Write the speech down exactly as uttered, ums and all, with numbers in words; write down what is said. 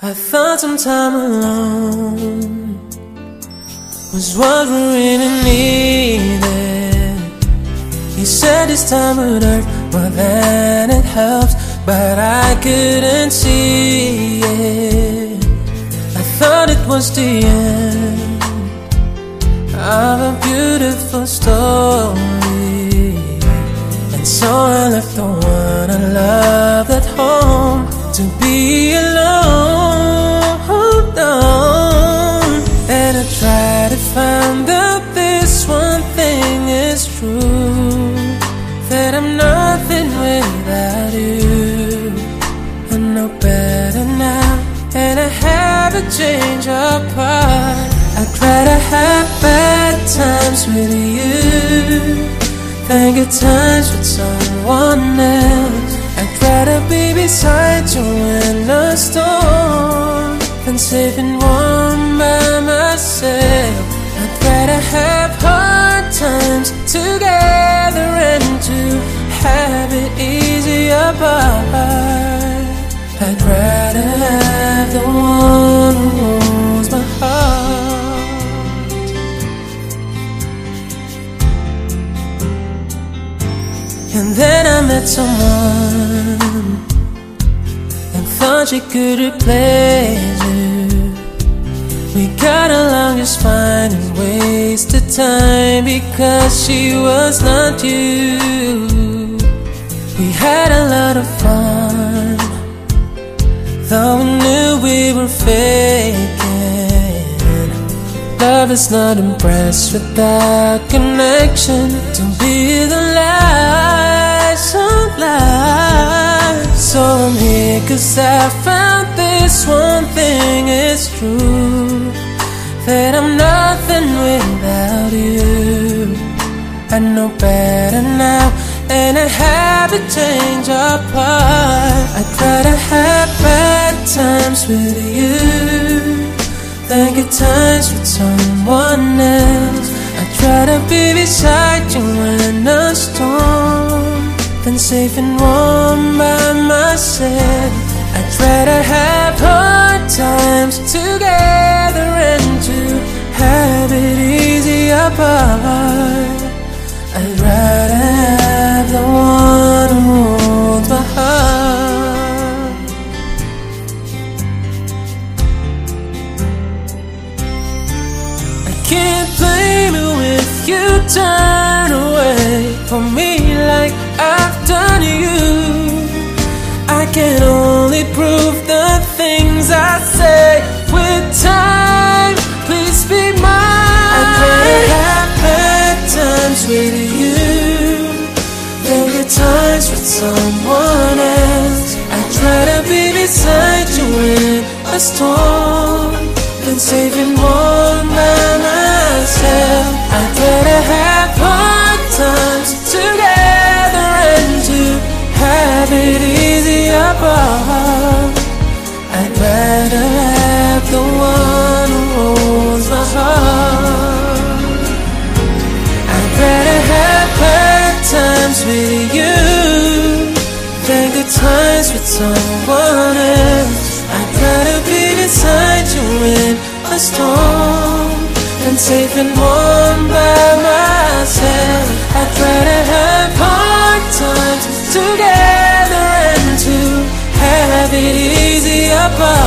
I thought some time alone was what we really needed. You said this time would hurt more than it helps, but I couldn't see it. I thought it was the end of a beautiful story, and so I left the one I loved at home to be alone. And I try to find out this one thing is true, that I'm nothing without you. I know better now, and I haven't changed apart. I'd rather have bad times with you than good times with someone else. I'd rather be beside you in a storm than safe and warm by myself. I'd rather have hard times together and to have it easy apart. I'd rather have the one who holds my heart. And then I met someone and thought she could replace you. We got along just fine and wasted time because she was not you. We had a lot of fun, though we knew we were faking. Love is not impressed without connection. Don't be the lies of lies. So I'm here cause I found this one thing is true, that I'm nothing without you. I know better now, and I haven't changed apart. I'd rather have bad times with you than good times with someone else. I'd rather be beside you in a storm than safe and warm by myself. I'd rather have hard times together and to have it easy apart. I'd rather have the one who holds my heart. I can't blame you if you turn away from me like I've done you. I can only prove the things I say with time. Please be mine. I'd rather have bad times with you than good times with someone else. I'd rather be beside you in a storm than safe and warm by myself. I'd rather have hard times together and to have it easy apart. I'd rather have the one who holds my heart. I'd rather have bad times with you than good times with someone else. I'd rather be beside you in a storm than safe and warm by myself. I'd rather have hard times together and to have it easy apart.